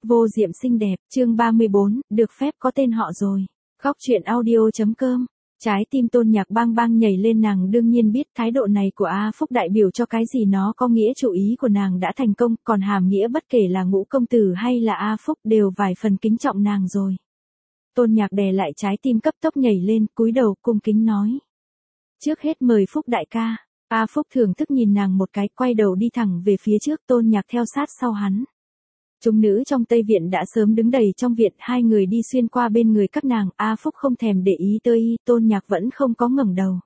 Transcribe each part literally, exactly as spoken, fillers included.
Vô diệm xinh đẹp, chương ba mươi bốn, được phép có tên họ rồi. Góc truyện audio.com. Trái tim Tôn Nhạc bang bang nhảy lên, nàng đương nhiên biết thái độ này của A Phúc đại biểu cho cái gì, nó có nghĩa chủ ý của nàng đã thành công, còn hàm nghĩa bất kể là Ngũ công tử hay là A Phúc đều vài phần kính trọng nàng rồi. Tôn Nhạc đè lại trái tim cấp tốc nhảy lên, cúi đầu cung kính nói. Trước hết mời Phúc đại ca. A Phúc thưởng thức nhìn nàng một cái, quay đầu đi thẳng về phía trước, Tôn Nhạc theo sát sau hắn. Chúng nữ trong Tây Viện đã sớm đứng đầy trong viện, hai người đi xuyên qua bên người các nàng, A Phúc không thèm để ý tới y, Tôn Nhạc vẫn không có ngẩng đầu.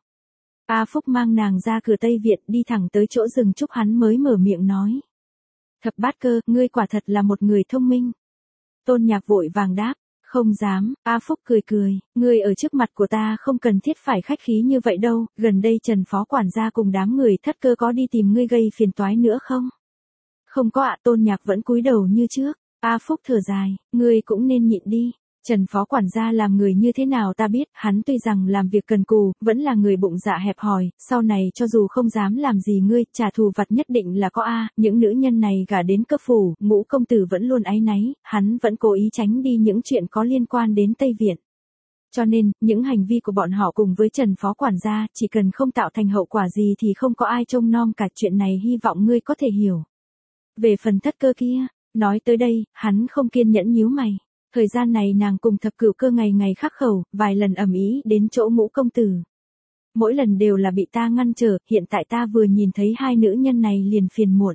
A Phúc mang nàng ra cửa Tây Viện, đi thẳng tới chỗ rừng trúc, hắn mới mở miệng nói. Thập bát cơ, ngươi quả thật là một người thông minh. Tôn Nhạc vội vàng đáp, không dám. A Phúc cười cười, ngươi ở trước mặt của ta không cần thiết phải khách khí như vậy đâu, gần đây Trần phó quản gia cùng đám người thất cơ có đi tìm ngươi gây phiền toái nữa không? Không có ạ. Tôn Nhạc vẫn cúi đầu như trước. A Phúc thở dài, ngươi cũng nên nhịn đi. Trần phó quản gia làm người như thế nào ta biết, hắn tuy rằng làm việc cần cù, vẫn là người bụng dạ hẹp hòi, sau này cho dù không dám làm gì ngươi, trả thù vặt nhất định là có a. Những nữ nhân này gả đến cấp phủ, Ngũ công tử vẫn luôn áy náy, hắn vẫn cố ý tránh đi những chuyện có liên quan đến Tây Viện. Cho nên, những hành vi của bọn họ cùng với Trần phó quản gia, chỉ cần không tạo thành hậu quả gì thì không có ai trông nom cả, chuyện này hy vọng ngươi có thể hiểu. Về phần thất cơ kia, nói tới đây, hắn không kiên nhẫn nhíu mày. Thời gian này nàng cùng thập cửu cơ ngày ngày khắc khẩu, vài lần ầm ĩ đến chỗ Ngũ công tử. Mỗi lần đều là bị ta ngăn trở, hiện tại ta vừa nhìn thấy hai nữ nhân này liền phiền muộn.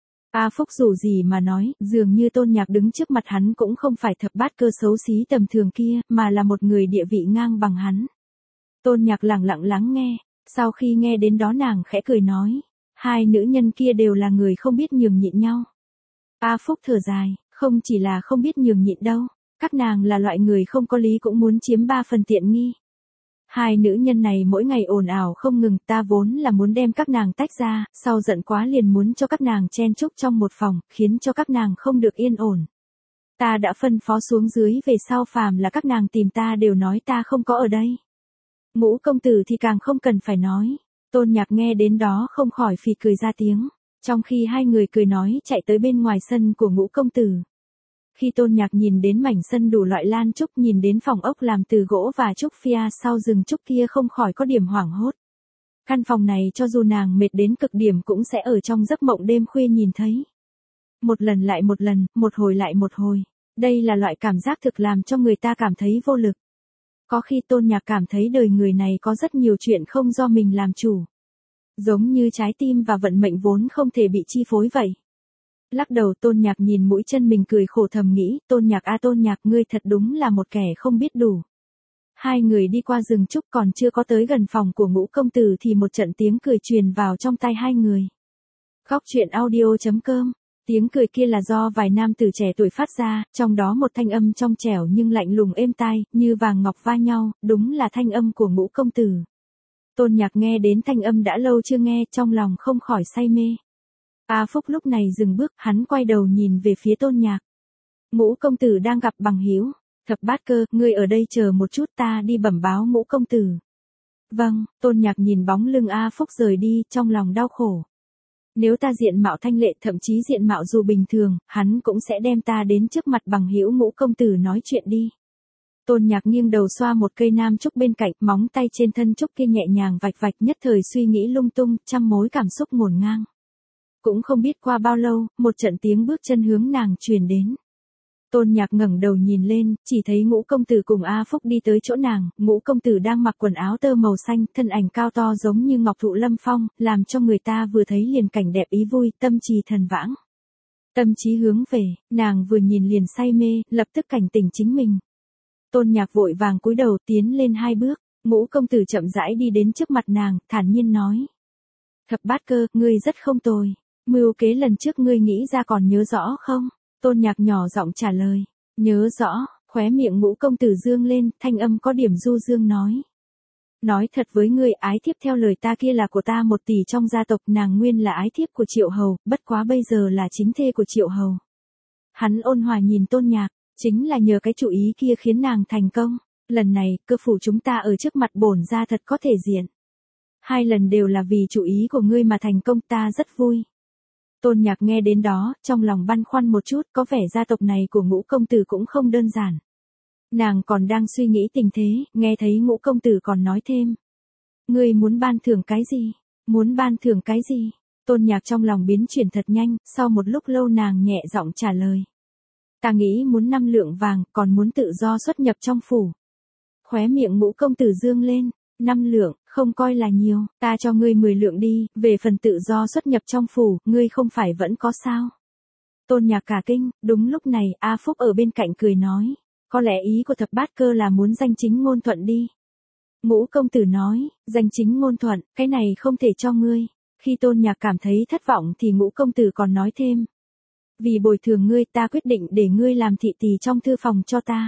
A Phúc dù gì mà nói, dường như Tôn Nhạc đứng trước mặt hắn cũng không phải thập bát cơ xấu xí tầm thường kia, mà là một người địa vị ngang bằng hắn. Tôn Nhạc lặng lặng lắng nghe, sau khi nghe đến đó nàng khẽ cười nói. Hai nữ nhân kia đều là người không biết nhường nhịn nhau. A Phúc thở dài, không chỉ là không biết nhường nhịn đâu, các nàng là loại người không có lý cũng muốn chiếm ba phần tiện nghi. Hai nữ nhân này mỗi ngày ồn ào không ngừng, ta vốn là muốn đem các nàng tách ra, sau giận quá liền muốn cho các nàng chen chúc trong một phòng, khiến cho các nàng không được yên ổn. Ta đã phân phó xuống dưới, về sau phàm là các nàng tìm ta đều nói ta không có ở đây. Ngũ công tử thì càng không cần phải nói. Tôn Nhạc nghe đến đó không khỏi phì cười ra tiếng, trong khi hai người cười nói chạy tới bên ngoài sân của Ngũ công tử. Khi Tôn Nhạc nhìn đến mảnh sân đủ loại lan trúc, nhìn đến phòng ốc làm từ gỗ và trúc phia sau rừng trúc kia, không khỏi có điểm hoảng hốt. Căn phòng này cho dù nàng mệt đến cực điểm cũng sẽ ở trong giấc mộng đêm khuya nhìn thấy. Một lần lại một lần, một hồi lại một hồi. Đây là loại cảm giác thực làm cho người ta cảm thấy vô lực. Có khi Tôn Nhạc cảm thấy đời người này có rất nhiều chuyện không do mình làm chủ. Giống như trái tim và vận mệnh vốn không thể bị chi phối vậy. Lắc đầu, Tôn Nhạc nhìn mũi chân mình cười khổ thầm nghĩ, Tôn Nhạc a Tôn Nhạc, ngươi thật đúng là một kẻ không biết đủ. Hai người đi qua rừng trúc, còn chưa có tới gần phòng của Ngũ công tử thì một trận tiếng cười truyền vào trong tai hai người. Góc truyện audio.com. Tiếng cười kia là do vài nam tử trẻ tuổi phát ra, trong đó một thanh âm trong trẻo nhưng lạnh lùng êm tai, như vàng ngọc va nhau, đúng là thanh âm của Ngũ công tử. Tôn Nhạc nghe đến thanh âm đã lâu chưa nghe, trong lòng không khỏi say mê. A Phúc lúc này dừng bước, hắn quay đầu nhìn về phía Tôn Nhạc. Ngũ công tử đang gặp bằng hữu. Thập bát cơ, ngươi ở đây chờ một chút, ta đi bẩm báo Ngũ công tử. Vâng. Tôn Nhạc nhìn bóng lưng A Phúc rời đi, trong lòng đau khổ. Nếu ta diện mạo thanh lệ, thậm chí diện mạo dù bình thường, hắn cũng sẽ đem ta đến trước mặt bằng hữu Ngũ công tử nói chuyện đi. Tôn Nhạc nghiêng đầu xoa một cây nam trúc bên cạnh, móng tay trên thân trúc kia nhẹ nhàng vạch vạch, nhất thời suy nghĩ lung tung, trăm mối cảm xúc ngổn ngang. Cũng không biết qua bao lâu, một trận tiếng bước chân hướng nàng truyền đến. Tôn Nhạc ngẩng đầu nhìn lên, chỉ thấy Ngũ công tử cùng A Phúc đi tới chỗ nàng. Ngũ công tử đang mặc quần áo tơ màu xanh, thân ảnh cao to giống như ngọc thụ lâm phong, làm cho người ta vừa thấy liền cảnh đẹp ý vui, tâm trì thần vãng. Tâm trí hướng về, nàng vừa nhìn liền say mê, lập tức cảnh tỉnh chính mình. Tôn Nhạc vội vàng cúi đầu tiến lên hai bước, Ngũ công tử chậm rãi đi đến trước mặt nàng, thản nhiên nói. Thập bát cơ, ngươi rất không tồi. Mưu kế lần trước ngươi nghĩ ra còn nhớ rõ không? Tôn Nhạc nhỏ giọng trả lời. Nhớ rõ. Khóe miệng Ngũ công tử dương lên, thanh âm có điểm du dương nói. Nói thật với ngươi, ái thiếp theo lời ta kia là của ta một tỷ trong gia tộc, nàng nguyên là ái thiếp của Triệu hầu, bất quá bây giờ là chính thê của Triệu hầu. Hắn ôn hòa nhìn Tôn Nhạc, chính là nhờ cái chủ ý kia khiến nàng thành công. Lần này, cơ phủ chúng ta ở trước mặt bổn gia thật có thể diện. Hai lần đều là vì chủ ý của ngươi mà thành công, ta rất vui. Tôn Nhạc nghe đến đó, trong lòng băn khoăn một chút, có vẻ gia tộc này của Ngũ công tử cũng không đơn giản. Nàng còn đang suy nghĩ tình thế, nghe thấy Ngũ công tử còn nói thêm. Ngươi muốn ban thưởng cái gì? Muốn ban thưởng cái gì? Tôn Nhạc trong lòng biến chuyển thật nhanh, sau một lúc lâu nàng nhẹ giọng trả lời. Ta nghĩ muốn năm lượng vàng, còn muốn tự do xuất nhập trong phủ. Khóe miệng Ngũ công tử dương lên, năm lượng, không coi là nhiều, ta cho ngươi mười lượng đi, về phần tự do xuất nhập trong phủ, ngươi không phải vẫn có sao. Tôn Nhạc cả kinh, đúng lúc này, A Phúc ở bên cạnh cười nói, có lẽ ý của thập bát cơ là muốn danh chính ngôn thuận đi. Ngũ công tử nói, danh chính ngôn thuận, cái này không thể cho ngươi. Khi Tôn Nhạc cảm thấy thất vọng thì Ngũ công tử còn nói thêm. Vì bồi thường ngươi ta quyết định để ngươi làm thị tỳ trong thư phòng cho ta.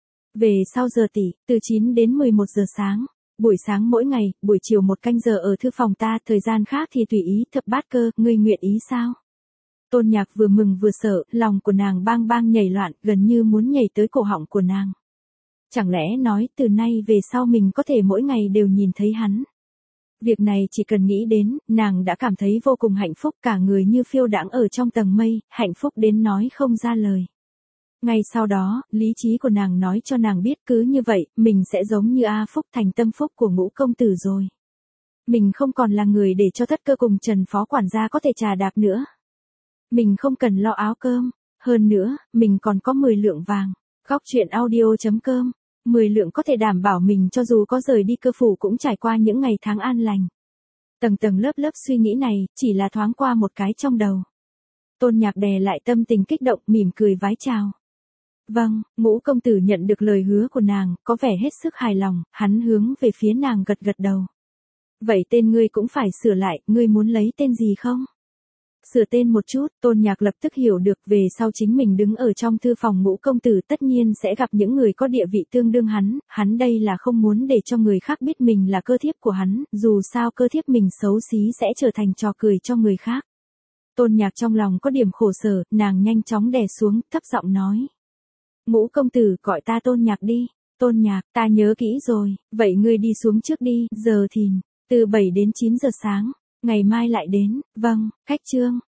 Về sau giờ tỷ, từ chín đến mười một giờ sáng. Buổi sáng mỗi ngày, buổi chiều một canh giờ ở thư phòng ta, thời gian khác thì tùy ý. Thập bát cơ, ngươi nguyện ý sao? Tôn Nhạc vừa mừng vừa sợ, lòng của nàng bang bang nhảy loạn, gần như muốn nhảy tới cổ họng của nàng. Chẳng lẽ nói từ nay về sau mình có thể mỗi ngày đều nhìn thấy hắn? Việc này chỉ cần nghĩ đến, nàng đã cảm thấy vô cùng hạnh phúc, cả người như phiêu đãng ở trong tầng mây, hạnh phúc đến nói không ra lời. Ngay sau đó, lý trí của nàng nói cho nàng biết cứ như vậy, mình sẽ giống như A Phúc thành tâm phúc của Ngũ công tử rồi. Mình không còn là người để cho Thất Cơ cùng Trần phó quản gia có thể trà đạp nữa. Mình không cần lo áo cơm, hơn nữa, mình còn có mười lượng vàng. Góc truyện audio chấm com, mười lượng có thể đảm bảo mình cho dù có rời đi Cơ phủ cũng trải qua những ngày tháng an lành. Tầng tầng lớp lớp suy nghĩ này, chỉ là thoáng qua một cái trong đầu. Tôn Nhạc đè lại tâm tình kích động, mỉm cười vái chào. Vâng, Ngũ công tử nhận được lời hứa của nàng, có vẻ hết sức hài lòng, hắn hướng về phía nàng gật gật đầu. Vậy tên ngươi cũng phải sửa lại, ngươi muốn lấy tên gì không? Sửa tên một chút, Tôn Nhạc lập tức hiểu được về sau chính mình đứng ở trong thư phòng Ngũ công tử tất nhiên sẽ gặp những người có địa vị tương đương hắn, hắn đây là không muốn để cho người khác biết mình là cơ thiếp của hắn, dù sao cơ thiếp mình xấu xí sẽ trở thành trò cười cho người khác. Tôn Nhạc trong lòng có điểm khổ sở, nàng nhanh chóng đè xuống, thấp giọng nói. Ngũ công tử gọi ta Tôn Nhạc đi. Tôn Nhạc, ta nhớ kỹ rồi, vậy ngươi đi xuống trước đi, giờ thìn, từ bảy đến chín giờ sáng, ngày mai lại đến, vâng, khách trương.